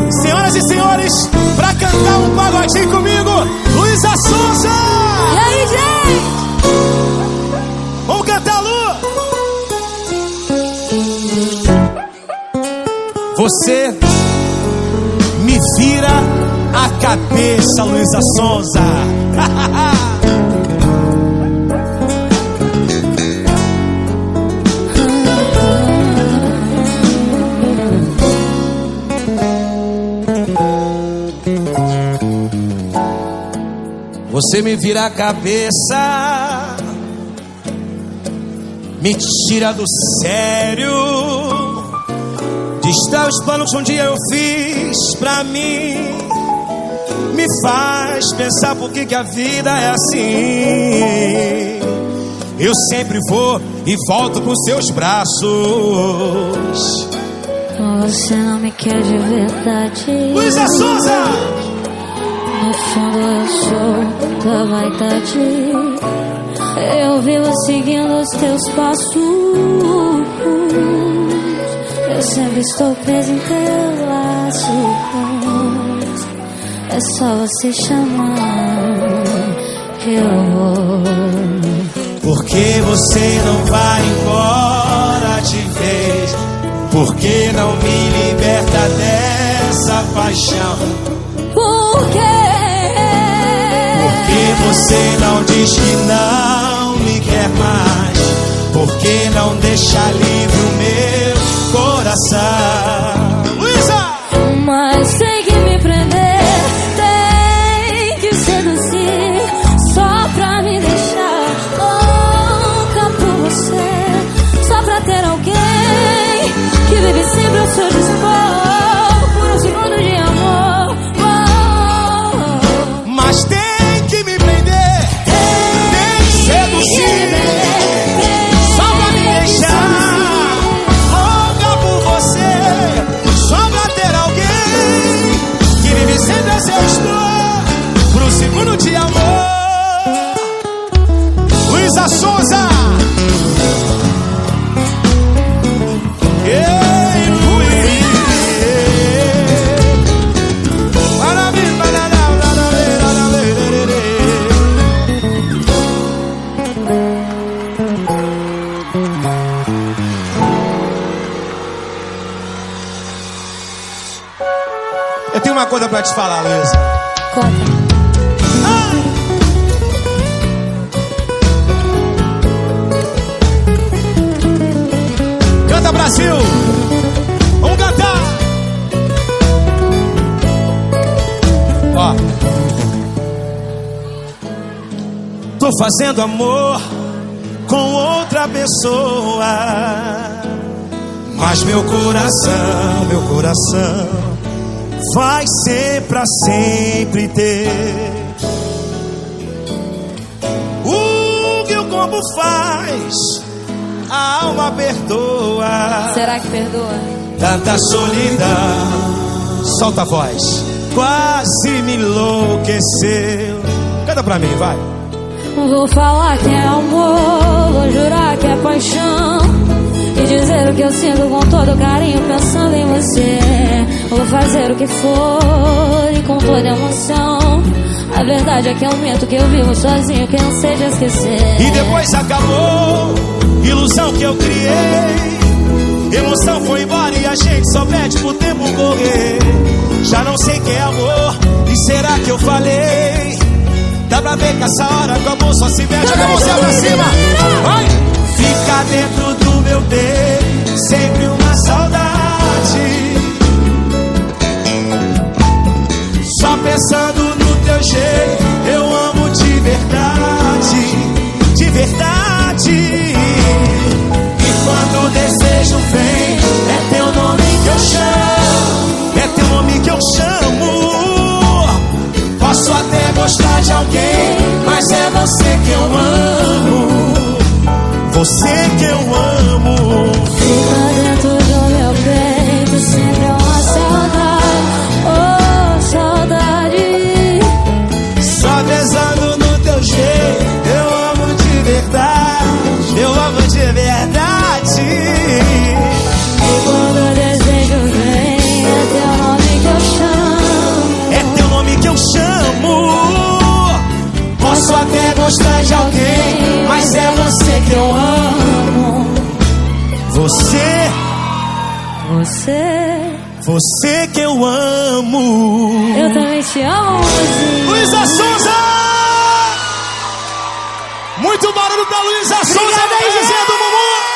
Senhoras e senhores, pra cantar um pagodinho comigo, Luísa Sonza! E aí, gente? Vamos cantar, Lu! Você me vira a cabeça, Luísa Sonza. Você me vira a cabeça, me tira do sério, distrai os planos que um dia eu fiz pra mim, me faz pensar por que a vida é assim. Eu sempre vou e volto pros seus braços. Você não me quer de verdade. Luísa Sonza! No fundo eu sou da vaidade. Eu vivo seguindo os teus passos. Eu sempre estou preso em teu laço. É só você chamar que eu vou. Por que você não vai embora de vez? Por que não me liberta dessa paixão? Por quê? Porque você não diz que não me quer mais? Por que não deixa livre o meu coração? Luísa! Mas tem que me prender, tem que seduzir, só pra me deixar louca por você, só pra ter alguém que vive sempre ao seu dispor, por um segundo de amor. Mas tem que me prender, tem que seduzir, só pra me deixar louca por você, só pra ter alguém que vive sempre a seu dispor, por um segundo de amor. Luísa Sonza! Eu tenho uma coisa pra te falar, Luísa. Conta. Canta, Brasil! Vamos cantar! Ó. Tô fazendo amor com outra pessoa, mas meu coração vai ser pra sempre ter o que o corpo faz, a alma perdoa. Será que perdoa? Tanta solidão, solta a voz, quase me enlouqueceu. Canta pra mim, vai. Vou falar que é amor, vou jurar que é paixão, e dizer o que eu sinto com todo carinho pensando em você. Vou fazer o que for e com toda emoção. A verdade é que é um momento que eu vivo sozinho, que não sei de esquecer. E depois acabou, ilusão que eu criei, emoção foi embora e a gente só pede pro tempo correr. Já não sei que é amor, e será que eu falei? Dá pra ver que essa hora que o amor só se mete. Joga a mãozinha pra cima, vai! Fica dentro do meu peito sempre uma saudade, só pensando no teu jeito. Eu amo de verdade, de verdade. E quando o desejo vem, é teu nome que eu chamo, é teu nome que eu chamo. Posso até gostar de alguém, mas é você que eu amo, você que eu amo. Fica dentro do meu quer gostar de alguém, mas é você que eu amo. Você que eu amo. Eu também te amo, Luizinho. Luísa Sonza! Muito barulho pra Luísa Sonza, obrigada, do Mumu.